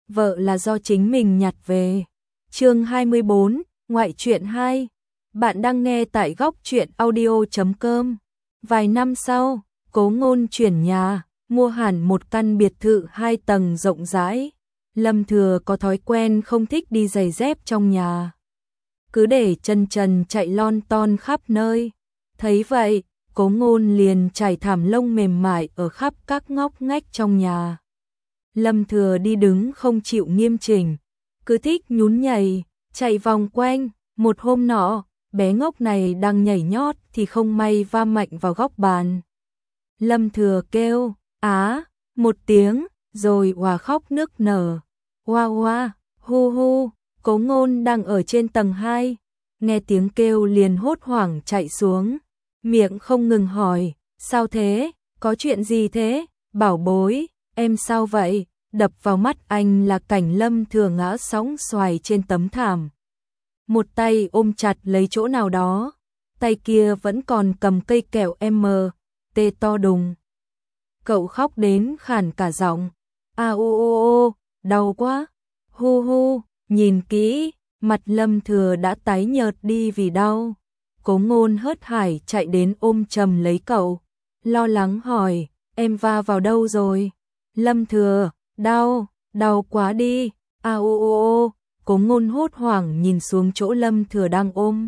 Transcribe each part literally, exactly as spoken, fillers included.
vợ là do chính mình nhặt về. Chương hai mươi bốn, ngoại truyện hai. Bạn đang nghe tại góc truyện audio chấm com. Vài năm sau, Cố Ngôn chuyển nhà, mua hẳn một căn biệt thự hai tầng rộng rãi. Lâm Thừa có thói quen không thích đi giày dép trong nhà, cứ để chân trần chạy lon ton khắp nơi. Thấy vậy, Cố Ngôn liền trải thảm lông mềm mại ở khắp các ngóc ngách trong nhà. Lâm Thừa đi đứng không chịu nghiêm chỉnh, cứ thích nhún nhảy, chạy vòng quanh. Một hôm nọ, bé ngốc này đang nhảy nhót thì không may va mạnh vào góc bàn. Lâm Thừa kêu á một tiếng, rồi òa khóc nức nở. Hoa hoa, hu hu. Cố Ngôn đang ở trên tầng hai, nghe tiếng kêu liền hốt hoảng chạy xuống, miệng không ngừng hỏi, sao thế, có chuyện gì thế, bảo bối, em sao vậy? Đập vào mắt anh là cảnh Lâm Thừa ngã sóng xoài trên tấm thảm. Một tay ôm chặt lấy chỗ nào đó, tay kia vẫn còn cầm cây kẹo em tê to đùng. Cậu khóc đến khản cả giọng, a ô ô ô, đau quá, hu hu. Nhìn kỹ, mặt Lâm Thừa đã tái nhợt đi vì đau. Cố Ngôn hớt hải chạy đến ôm chầm lấy cậu, lo lắng hỏi, em va vào đâu rồi? Lâm Thừa, đau, đau quá đi, a ô ô ô. Cố Ngôn hốt hoảng nhìn xuống chỗ Lâm Thừa đang ôm.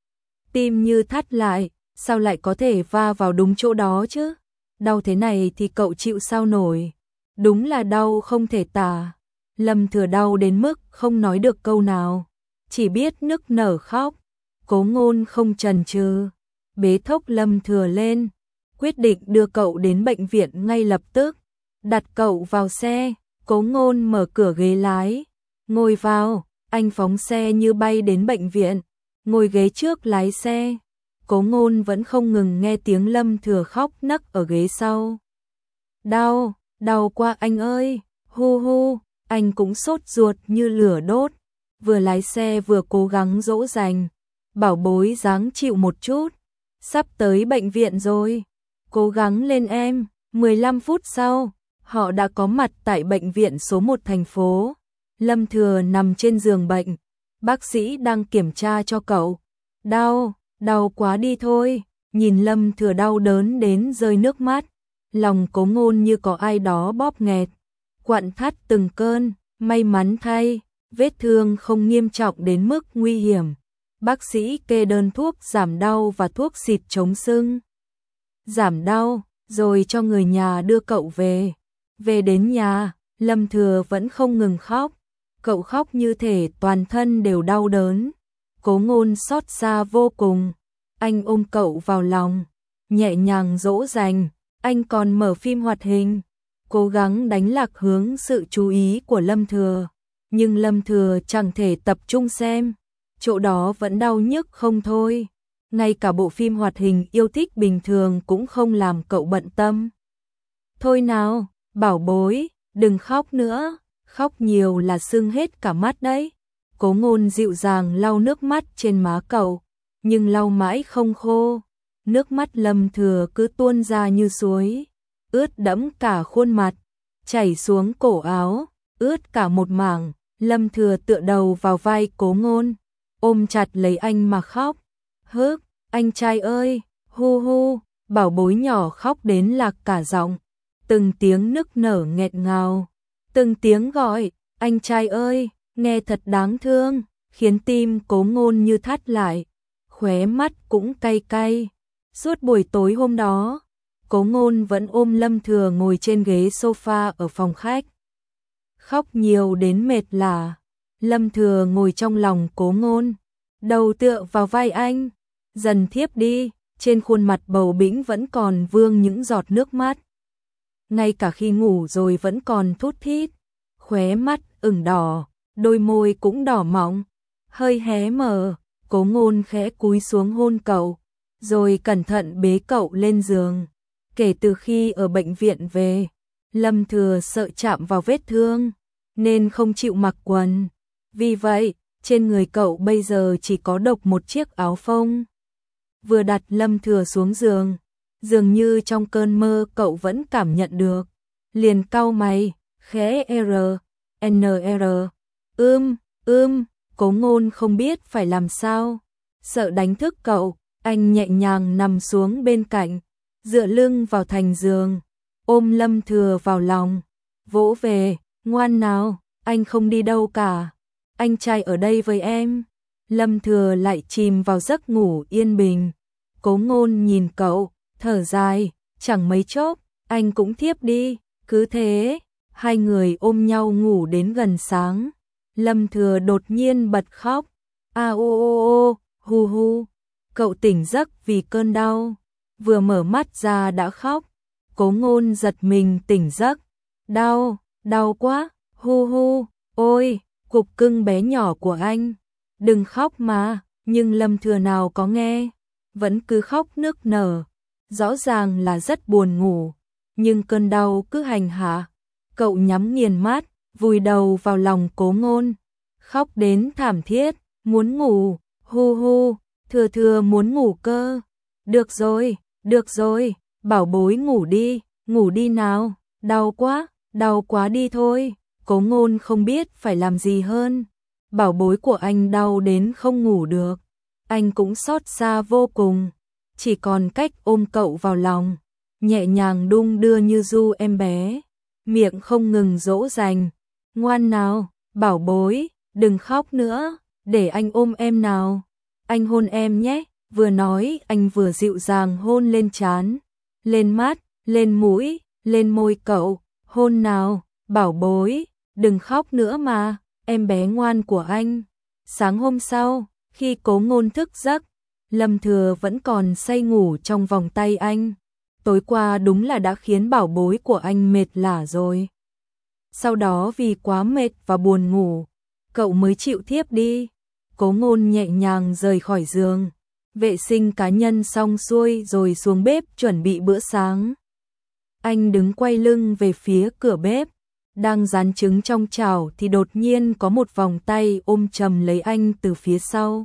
Tim như thắt lại, sao lại có thể va vào đúng chỗ đó chứ? Đau thế này thì cậu chịu sao nổi? Đúng là đau không thể tả. Lâm Thừa đau đến mức không nói được câu nào, chỉ biết nức nở khóc. Cố Ngôn không chần chừ, bế thốc Lâm Thừa lên, quyết định đưa cậu đến bệnh viện ngay lập tức. Đặt cậu vào xe, Cố Ngôn mở cửa ghế lái, ngồi vào, anh phóng xe như bay đến bệnh viện, ngồi ghế trước lái xe. Cố Ngôn vẫn không ngừng nghe tiếng Lâm Thừa khóc nấc ở ghế sau. Đau, đau quá anh ơi, hu hu. Anh cũng sốt ruột như lửa đốt, vừa lái xe vừa cố gắng dỗ dành, bảo bối ráng chịu một chút, sắp tới bệnh viện rồi, cố gắng lên em. mười lăm phút sau, họ đã có mặt tại bệnh viện số một thành phố. Lâm Thừa nằm trên giường bệnh, bác sĩ đang kiểm tra cho cậu. Đau, đau quá đi thôi. Nhìn Lâm Thừa đau đớn đến rơi nước mắt, lòng Cố Ngôn như có ai đó bóp nghẹt, quặn thắt từng cơn. May mắn thay, vết thương không nghiêm trọng đến mức nguy hiểm. Bác sĩ kê đơn thuốc giảm đau và thuốc xịt chống sưng, giảm đau, rồi cho người nhà đưa cậu về. Về đến nhà, Lâm Thừa vẫn không ngừng khóc. Cậu khóc như thể toàn thân đều đau đớn. Cố Ngôn xót xa vô cùng. Anh ôm cậu vào lòng, nhẹ nhàng dỗ dành. Anh còn mở phim hoạt hình, cố gắng đánh lạc hướng sự chú ý của Lâm Thừa. Nhưng Lâm Thừa chẳng thể tập trung xem, chỗ đó vẫn đau nhức không thôi. Ngay cả bộ phim hoạt hình yêu thích bình thường cũng không làm cậu bận tâm. Thôi nào, bảo bối, đừng khóc nữa, khóc nhiều là sưng hết cả mắt đấy. Cố Ngôn dịu dàng lau nước mắt trên má cậu, nhưng lau mãi không khô. Nước mắt Lâm Thừa cứ tuôn ra như suối, ướt đẫm cả khuôn mặt, chảy xuống cổ áo, ướt cả một mảng. Lâm Thừa tựa đầu vào vai Cố Ngôn, ôm chặt lấy anh mà khóc. Hức, anh trai ơi, hu hu. Bảo bối nhỏ khóc đến lạc cả giọng, từng tiếng nức nở nghẹt ngào, từng tiếng gọi, anh trai ơi, nghe thật đáng thương, khiến tim Cố Ngôn như thắt lại, khóe mắt cũng cay cay. Suốt buổi tối hôm đó, Cố Ngôn vẫn ôm Lâm Thừa ngồi trên ghế sofa ở phòng khách, khóc nhiều đến mệt lả. Lâm Thừa ngồi trong lòng Cố Ngôn, đầu tựa vào vai anh, dần thiếp đi, trên khuôn mặt bầu bĩnh vẫn còn vương những giọt nước mắt. Ngay cả khi ngủ rồi vẫn còn thút thít, khóe mắt ửng đỏ, đôi môi cũng đỏ mọng, hơi hé mở. Cố Ngôn khẽ cúi xuống hôn cậu, rồi cẩn thận bế cậu lên giường. Kể từ khi ở bệnh viện về, Lâm Thừa sợ chạm vào vết thương, nên không chịu mặc quần. Vì vậy, trên người cậu bây giờ chỉ có độc một chiếc áo phông. Vừa đặt Lâm Thừa xuống giường, dường như trong cơn mơ cậu vẫn cảm nhận được, liền cau mày, khẽ r, N R. Ưm, ưm, Cố Ngôn không biết phải làm sao. Sợ đánh thức cậu, anh nhẹ nhàng nằm xuống bên cạnh, dựa lưng vào thành giường, ôm Lâm Thừa vào lòng, vỗ về, ngoan nào, anh không đi đâu cả. Anh trai ở đây với em. Lâm Thừa lại chìm vào giấc ngủ yên bình. Cố Ngôn nhìn cậu, thở dài, chẳng mấy chốc, anh cũng thiếp đi. Cứ thế, hai người ôm nhau ngủ đến gần sáng. Lâm Thừa đột nhiên bật khóc. A ô ô ô, hu hu. Cậu tỉnh giấc vì cơn đau, vừa mở mắt ra đã khóc. Cố Ngôn giật mình tỉnh giấc. Đau, đau quá, hu hu, ôi, cục cưng bé nhỏ của anh. Đừng khóc mà, nhưng Lâm Thừa nào có nghe, vẫn cứ khóc nức nở. Rõ ràng là rất buồn ngủ, nhưng cơn đau cứ hành hạ. Cậu nhắm nghiền mắt, vùi đầu vào lòng Cố Ngôn, khóc đến thảm thiết, muốn ngủ, hu hu, Thừa Thừa muốn ngủ cơ. Được rồi, được rồi, bảo bối ngủ đi, ngủ đi nào, đau quá, đau quá đi thôi. Cố Ngôn không biết phải làm gì hơn. Bảo bối của anh đau đến không ngủ được. Anh cũng xót xa vô cùng, chỉ còn cách ôm cậu vào lòng, nhẹ nhàng đung đưa như du em bé, miệng không ngừng dỗ dành. Ngoan nào, bảo bối, đừng khóc nữa, để anh ôm em nào. Anh hôn em nhé. Vừa nói anh vừa dịu dàng hôn lên trán, lên mắt, lên mũi, lên môi cậu. Hôn nào, bảo bối, đừng khóc nữa mà, em bé ngoan của anh. Sáng hôm sau, khi Cố Ngôn thức giấc, Lâm Thừa vẫn còn say ngủ trong vòng tay anh. Tối qua đúng là đã khiến bảo bối của anh mệt lả rồi. Sau đó vì quá mệt và buồn ngủ, cậu mới chịu thiếp đi. Cố Ngôn nhẹ nhàng rời khỏi giường, vệ sinh cá nhân xong xuôi rồi xuống bếp chuẩn bị bữa sáng. Anh đứng quay lưng về phía cửa bếp, đang rán trứng trong chảo thì đột nhiên có một vòng tay ôm chầm lấy anh từ phía sau.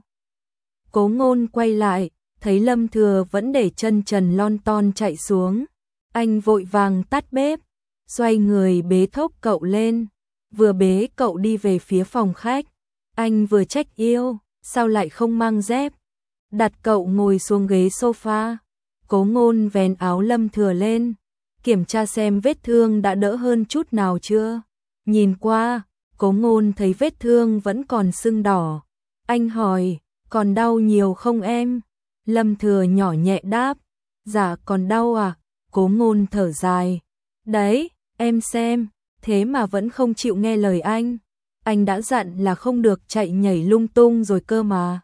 Cố Ngôn quay lại, thấy Lâm Thừa vẫn để chân trần lon ton chạy xuống. Anh vội vàng tắt bếp, xoay người bế thốc cậu lên, vừa bế cậu đi về phía phòng khách. Anh vừa trách yêu, sao lại không mang dép. Đặt cậu ngồi xuống ghế sofa. Cố Ngôn vén áo Lâm Thừa lên, kiểm tra xem vết thương đã đỡ hơn chút nào chưa. Nhìn qua, Cố Ngôn thấy vết thương vẫn còn sưng đỏ. Anh hỏi, còn đau nhiều không em? Lâm Thừa nhỏ nhẹ đáp, dạ còn đau à? Cố Ngôn thở dài, đấy, em xem, thế mà vẫn không chịu nghe lời anh. Anh đã dặn là không được chạy nhảy lung tung rồi cơ mà.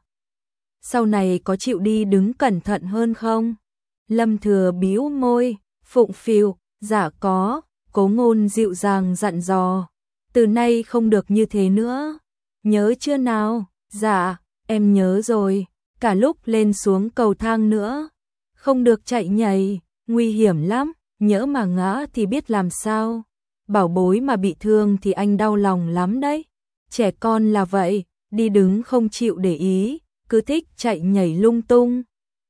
Sau này có chịu đi đứng cẩn thận hơn không? Lâm Thừa bĩu môi, phụng phịu, dạ có. Cố Ngôn dịu dàng dặn dò, từ nay không được như thế nữa. Nhớ chưa nào? Dạ, em nhớ rồi, cả lúc lên xuống cầu thang nữa. Không được chạy nhảy, nguy hiểm lắm, nhỡ mà ngã thì biết làm sao. Bảo bối mà bị thương thì anh đau lòng lắm đấy. Trẻ con là vậy, đi đứng không chịu để ý, cứ thích chạy nhảy lung tung.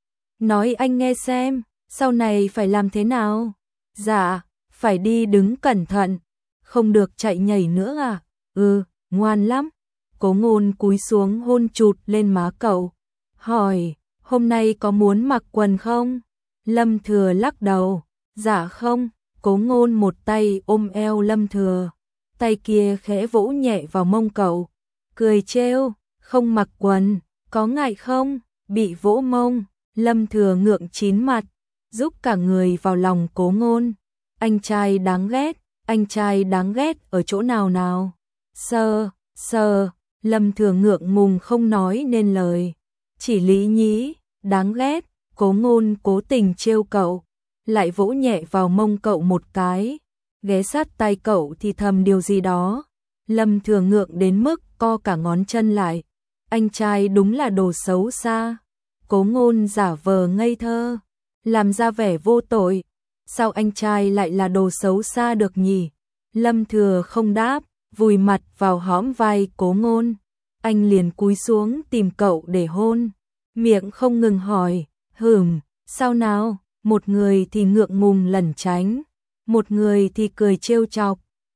Nói anh nghe xem, sau này phải làm thế nào? Dạ, phải đi đứng cẩn thận, không được chạy nhảy nữa à? Ừ, ngoan lắm. Cố Ngôn cúi xuống hôn chụt lên má cậu, hỏi, hôm nay có muốn mặc quần không? Lâm Thừa lắc đầu, dạ không. Cố Ngôn một tay ôm eo Lâm Thừa, tay kia khẽ vỗ nhẹ vào mông cậu, cười trêu, không mặc quần, có ngại không? Bị vỗ mông, Lâm Thừa ngượng chín mặt, giúp cả người vào lòng Cố Ngôn. Anh trai đáng ghét, anh trai đáng ghét ở chỗ nào nào? Sờ, sờ, Lâm Thừa ngượng ngùng không nói nên lời. Chỉ Lý Nhí, đáng ghét. Cố Ngôn cố tình trêu cậu, lại vỗ nhẹ vào mông cậu một cái, ghé sát tay cậu thì thầm điều gì đó. Lâm Thừa ngượng đến mức co cả ngón chân lại. Anh trai đúng là đồ xấu xa. Cố Ngôn giả vờ ngây thơ, làm ra vẻ vô tội. Sao anh trai lại là đồ xấu xa được nhỉ? Lâm Thừa không đáp, vùi mặt vào hõm vai Cố Ngôn. Anh liền cúi xuống tìm cậu để hôn, miệng không ngừng hỏi, hửm, sao nào? Một người thì ngượng ngùng lẩn tránh, một người thì cười trêu chọc.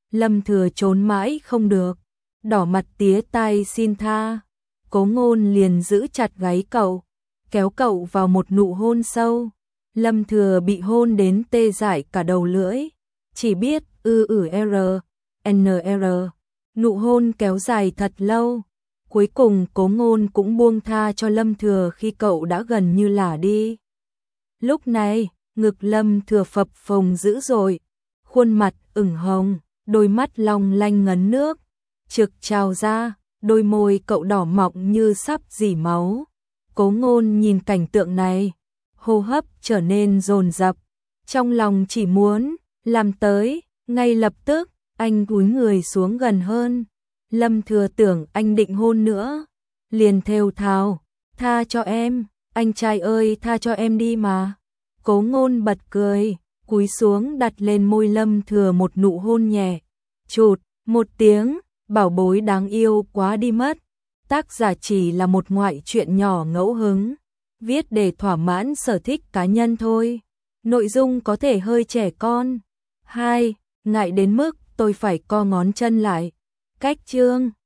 Lâm Thừa trốn mãi không được, đỏ mặt tía tai xin tha. Cố Ngôn liền giữ chặt gáy cậu, kéo cậu vào một nụ hôn sâu. Lâm Thừa bị hôn đến tê dại cả đầu lưỡi, chỉ biết ư ử r, n r. Nụ hôn kéo dài thật lâu. Cuối cùng Cố Ngôn cũng buông tha cho Lâm Thừa khi cậu đã gần như lả đi. Lúc này, ngực Lâm Thừa phập phồng dữ dội, khuôn mặt ửng hồng, đôi mắt long lanh ngấn nước, trực trào ra, đôi môi cậu đỏ mọng như sắp rỉ máu. Cố Ngôn nhìn cảnh tượng này, hô hấp trở nên dồn dập, trong lòng chỉ muốn làm tới, ngay lập tức, anh cúi người xuống gần hơn. Lâm Thừa tưởng anh định hôn nữa, liền thều thào, tha cho em, anh trai ơi tha cho em đi mà. Cố Ngôn bật cười, cúi xuống đặt lên môi Lâm Thừa một nụ hôn nhẹ, chụt, một tiếng, bảo bối đáng yêu quá đi mất. Tác giả chỉ là một ngoại truyện nhỏ ngẫu hứng, viết để thỏa mãn sở thích cá nhân thôi. Nội dung có thể hơi trẻ con. hai. Ngại đến mức tôi phải co ngón chân lại. Cách chương